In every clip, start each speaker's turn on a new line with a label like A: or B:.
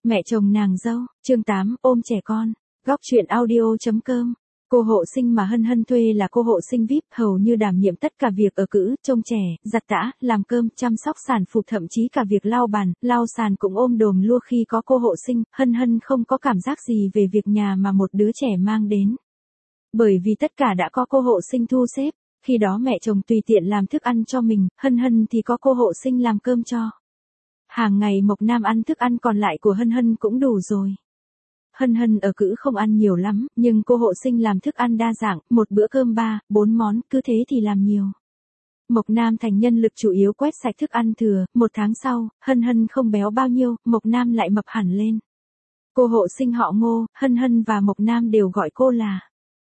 A: Mẹ chồng nàng dâu, chương 8, ôm trẻ con. Góc truyện audio.com. Cô hộ sinh mà Hân Hân thuê là cô hộ sinh VIP, hầu như đảm nhiệm tất cả việc ở cữ, trông trẻ, giặt tã, làm cơm, chăm sóc sản phụ, thậm chí cả việc lau bàn, lau sàn cũng ôm đồm lua. Khi có cô hộ sinh, Hân Hân không có cảm giác gì về việc nhà mà một đứa trẻ mang đến. Bởi vì tất cả đã có cô hộ sinh thu xếp, khi đó mẹ chồng tùy tiện làm thức ăn cho mình, Hân Hân thì có cô hộ sinh làm cơm cho. Hàng ngày Mộc Nam ăn thức ăn còn lại của Hân Hân cũng đủ rồi. Hân Hân ở cữ không ăn nhiều lắm, nhưng cô hộ sinh làm thức ăn đa dạng, một bữa cơm 3, 4 món, cứ thế thì làm nhiều. Mộc Nam thành nhân lực chủ yếu quét sạch thức ăn thừa, 1 tháng sau, Hân Hân không béo bao nhiêu, Mộc Nam lại mập hẳn lên. Cô hộ sinh họ Ngô, Hân Hân và Mộc Nam đều gọi cô là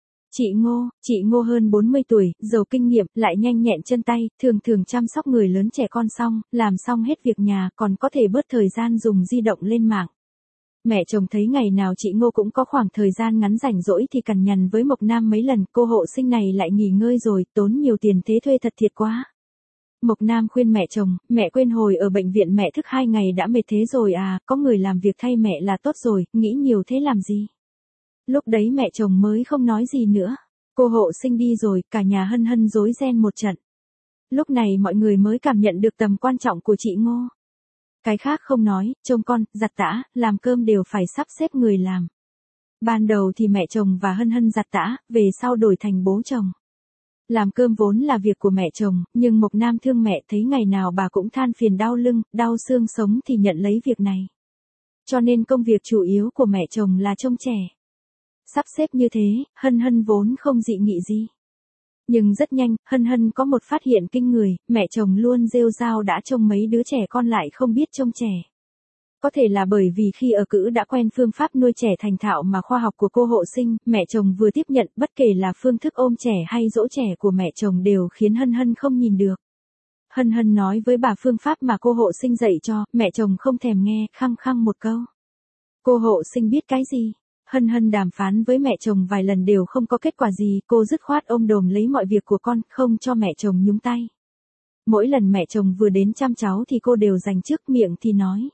A: chị Ngô hơn 40 tuổi, giàu kinh nghiệm, lại nhanh nhẹn chân tay, thường thường chăm sóc người lớn trẻ con xong, làm xong hết việc nhà, còn có thể bớt thời gian dùng di động lên mạng. Mẹ chồng thấy ngày nào chị Ngô cũng có khoảng thời gian ngắn rảnh rỗi thì cằn nhằn với Mộc Nam mấy lần, cô hộ sinh này lại nghỉ ngơi rồi, tốn nhiều tiền thế thuê thật thiệt quá. Mộc Nam khuyên mẹ chồng, mẹ quên hồi ở bệnh viện mẹ thức 2 ngày đã mệt thế rồi à, có người làm việc thay mẹ là tốt rồi, nghĩ nhiều thế làm gì. Lúc đấy mẹ chồng mới không nói gì nữa. Cô hộ sinh đi rồi, cả nhà Hân Hân rối ren một trận. Lúc này mọi người mới cảm nhận được tầm quan trọng của chị Ngô. Cái khác không nói, trông con, giặt tã, làm cơm đều phải sắp xếp người làm. Ban đầu thì mẹ chồng và Hân Hân giặt tã, về sau đổi thành bố chồng. Làm cơm vốn là việc của mẹ chồng, nhưng Mộc Nam thương mẹ, thấy ngày nào bà cũng than phiền đau lưng, đau xương sống thì nhận lấy việc này. Cho nên công việc chủ yếu của mẹ chồng là trông trẻ. Sắp xếp như thế, Hân Hân vốn không dị nghị gì. Nhưng rất nhanh, Hân Hân có một phát hiện kinh người, mẹ chồng luôn rêu rao đã trông mấy đứa trẻ con lại không biết trông trẻ. Có thể là bởi vì khi ở cữ đã quen phương pháp nuôi trẻ thành thạo mà khoa học của cô hộ sinh, mẹ chồng vừa tiếp nhận, bất kể là phương thức ôm trẻ hay dỗ trẻ của mẹ chồng đều khiến Hân Hân không nhìn được. Hân Hân nói với bà phương pháp mà cô hộ sinh dạy cho, mẹ chồng không thèm nghe, khăng khăng một câu. Cô hộ sinh biết cái gì? Hân Hân đàm phán với mẹ chồng vài lần đều không có kết quả gì, cô dứt khoát ôm đồm lấy mọi việc của con, không cho mẹ chồng nhúng tay. Mỗi lần mẹ chồng vừa đến chăm cháu thì cô đều dành trước miệng thì nói.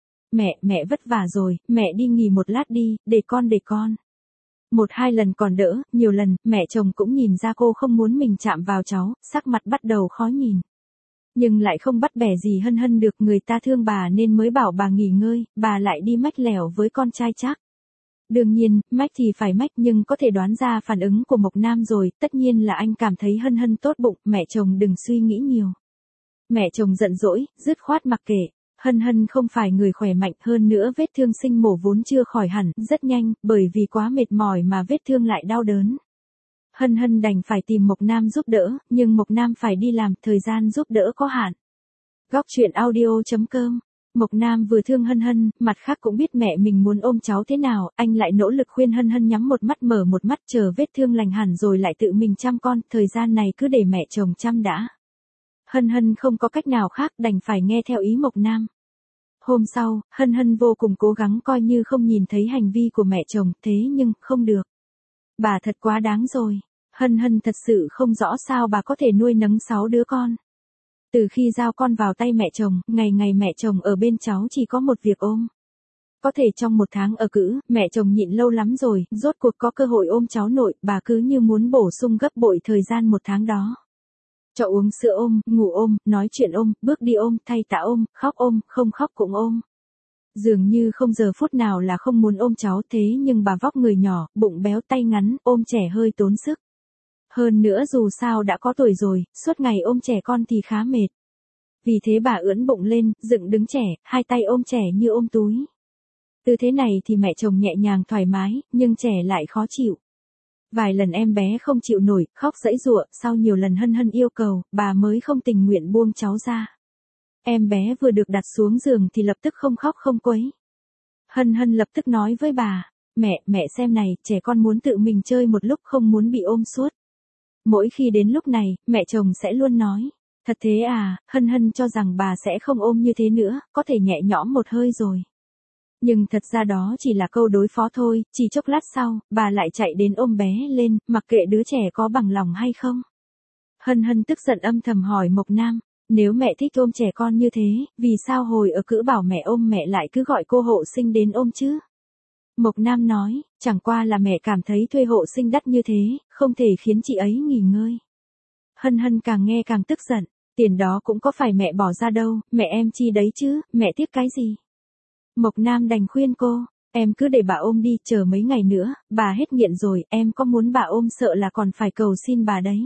A: Mẹ vất vả rồi, mẹ đi nghỉ một lát đi, để con. 1-2 lần còn đỡ, nhiều lần, mẹ chồng cũng nhìn ra cô không muốn mình chạm vào cháu, sắc mặt bắt đầu khó nhìn. Nhưng lại không bắt bẻ gì Hân Hân được, người ta thương bà nên mới bảo bà nghỉ ngơi, bà lại đi mách lẻo với con trai chắc. Đương nhiên, mách thì phải mách nhưng có thể đoán ra phản ứng của Mộc Nam rồi, tất nhiên là anh cảm thấy Hân Hân tốt bụng, mẹ chồng đừng suy nghĩ nhiều. Mẹ chồng giận dỗi, dứt khoát mặc kệ. Hân Hân không phải người khỏe mạnh, hơn nữa vết thương sinh mổ vốn chưa khỏi hẳn, rất nhanh, bởi vì quá mệt mỏi mà vết thương lại đau đớn. Hân Hân đành phải tìm Mộc Nam giúp đỡ, nhưng Mộc Nam phải đi làm, thời gian giúp đỡ có hạn. Góc truyện audio.com. Mộc Nam vừa thương Hân Hân, mặt khác cũng biết mẹ mình muốn ôm cháu thế nào, anh lại nỗ lực khuyên Hân Hân nhắm một mắt mở một mắt, chờ vết thương lành hẳn rồi lại tự mình chăm con, thời gian này cứ để mẹ chồng chăm đã. Hân Hân không có cách nào khác, đành phải nghe theo ý Mộc Nam. Hôm sau, Hân Hân vô cùng cố gắng coi như không nhìn thấy hành vi của mẹ chồng, thế nhưng, không được. Bà thật quá đáng rồi. Hân Hân thật sự không rõ sao bà có thể nuôi nấng 6 đứa con. Từ khi giao con vào tay mẹ chồng, ngày ngày mẹ chồng ở bên cháu chỉ có một việc ôm. Có thể trong 1 tháng ở cữ, mẹ chồng nhịn lâu lắm rồi, rốt cuộc có cơ hội ôm cháu nội, bà cứ như muốn bổ sung gấp bội thời gian 1 tháng đó. Cho uống sữa ôm, ngủ ôm, nói chuyện ôm, bước đi ôm, thay tã ôm, khóc ôm, không khóc cũng ôm. Dường như không giờ phút nào là không muốn ôm cháu, thế nhưng bà vóc người nhỏ, bụng béo tay ngắn, ôm trẻ hơi tốn sức. Hơn nữa dù sao đã có tuổi rồi, suốt ngày ôm trẻ con thì khá mệt. Vì thế bà ưỡn bụng lên, dựng đứng trẻ, 2 tay ôm trẻ như ôm túi. Tư thế này thì mẹ chồng nhẹ nhàng thoải mái, nhưng trẻ lại khó chịu. Vài lần em bé không chịu nổi, khóc giãy giụa, sau nhiều lần Hân Hân yêu cầu, bà mới không tình nguyện buông cháu ra. Em bé vừa được đặt xuống giường thì lập tức không khóc không quấy. Hân Hân lập tức nói với bà, mẹ xem này, trẻ con muốn tự mình chơi một lúc không muốn bị ôm suốt. Mỗi khi đến lúc này, mẹ chồng sẽ luôn nói, thật thế à, Hân Hân cho rằng bà sẽ không ôm như thế nữa, có thể nhẹ nhõm một hơi rồi. Nhưng thật ra đó chỉ là câu đối phó thôi, chỉ chốc lát sau, bà lại chạy đến ôm bé lên, mặc kệ đứa trẻ có bằng lòng hay không. Hân Hân tức giận âm thầm hỏi Mộc Nam, Nếu mẹ thích ôm trẻ con như thế, vì sao hồi ở cữ bảo mẹ ôm mẹ lại cứ gọi cô hộ sinh đến ôm chứ? Mộc Nam nói, chẳng qua là mẹ cảm thấy thuê hộ sinh đắt như thế, không thể khiến chị ấy nghỉ ngơi. Hân Hân càng nghe càng tức giận, tiền đó cũng có phải mẹ bỏ ra đâu, mẹ em chi đấy chứ, mẹ tiếc cái gì? Mộc Nam đành khuyên cô, em cứ để bà ôm đi, chờ mấy ngày nữa, bà hết nghiện rồi, em có muốn bà ôm sợ là còn phải cầu xin bà đấy.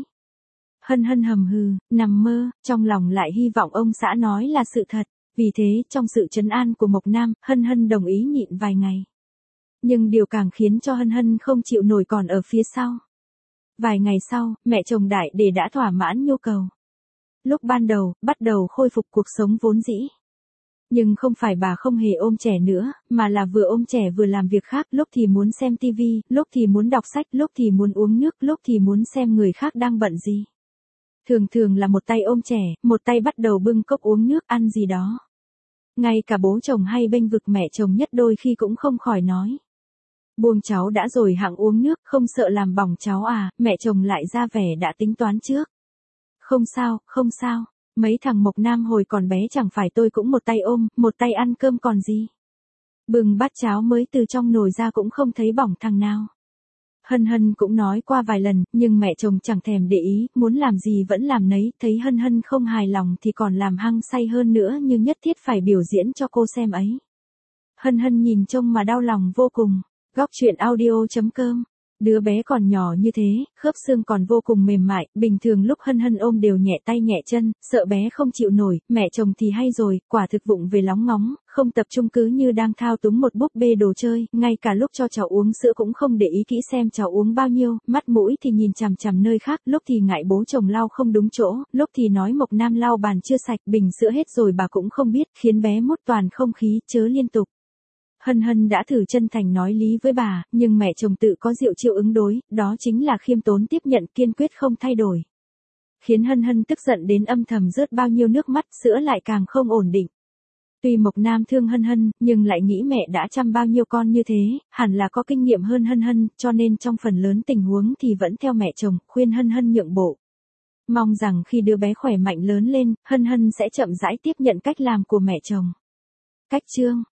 A: Hân Hân hầm hừ, nằm mơ, trong lòng lại hy vọng ông xã nói là sự thật, vì thế trong sự trấn an của Mộc Nam, Hân Hân đồng ý nhịn vài ngày. Nhưng điều càng khiến cho Hân Hân không chịu nổi còn ở phía sau. Vài ngày sau, mẹ chồng Đại Để đã thỏa mãn nhu cầu. Lúc ban đầu, bắt đầu khôi phục cuộc sống vốn dĩ. Nhưng không phải bà không hề ôm trẻ nữa, mà là vừa ôm trẻ vừa làm việc khác, lúc thì muốn xem tivi, lúc thì muốn đọc sách, lúc thì muốn uống nước, lúc thì muốn xem người khác đang bận gì. Thường thường là một tay ôm trẻ, một tay bắt đầu bưng cốc uống nước ăn gì đó. Ngay cả bố chồng hay bênh vực mẹ chồng nhất đôi khi cũng không khỏi nói. Buông cháu đã rồi hẵng uống nước, không sợ làm bỏng cháu à, mẹ chồng lại ra vẻ đã tính toán trước. Không sao, không sao, mấy thằng Mộc Nam hồi còn bé chẳng phải tôi cũng một tay ôm, một tay ăn cơm còn gì. Bừng bát cháo mới từ trong nồi ra cũng không thấy bỏng thằng nào. Hân Hân cũng nói qua vài lần, nhưng mẹ chồng chẳng thèm để ý, muốn làm gì vẫn làm nấy, thấy Hân Hân không hài lòng thì còn làm hăng say hơn nữa nhưng nhất thiết phải biểu diễn cho cô xem ấy. Hân Hân nhìn trông mà đau lòng vô cùng. Góc truyện audio.com. Đứa bé còn nhỏ như thế, khớp xương còn vô cùng mềm mại, bình thường lúc Hân Hân ôm đều nhẹ tay nhẹ chân, sợ bé không chịu nổi, mẹ chồng thì hay rồi, quả thực vụng về lóng ngóng, không tập trung cứ như đang thao túng một búp bê đồ chơi, ngay cả lúc cho cháu uống sữa cũng không để ý kỹ xem cháu uống bao nhiêu, mắt mũi thì nhìn chằm chằm nơi khác, lúc thì ngại bố chồng lau không đúng chỗ, lúc thì nói Mộc Nam lau bàn chưa sạch, bình sữa hết rồi bà cũng không biết, khiến bé mút toàn không khí, chớ liên tục. Hân Hân đã thử chân thành nói lý với bà, nhưng mẹ chồng tự có diệu chiêu ứng đối, đó chính là khiêm tốn tiếp nhận kiên quyết không thay đổi. Khiến Hân Hân tức giận đến âm thầm rớt bao nhiêu nước mắt, sữa lại càng không ổn định. Tuy Mộc Nam thương Hân Hân, nhưng lại nghĩ mẹ đã chăm bao nhiêu con như thế, hẳn là có kinh nghiệm hơn Hân Hân, cho nên trong phần lớn tình huống thì vẫn theo mẹ chồng, khuyên Hân Hân nhượng bộ. Mong rằng khi đứa bé khỏe mạnh lớn lên, Hân Hân sẽ chậm rãi tiếp nhận cách làm của mẹ chồng. Cách chương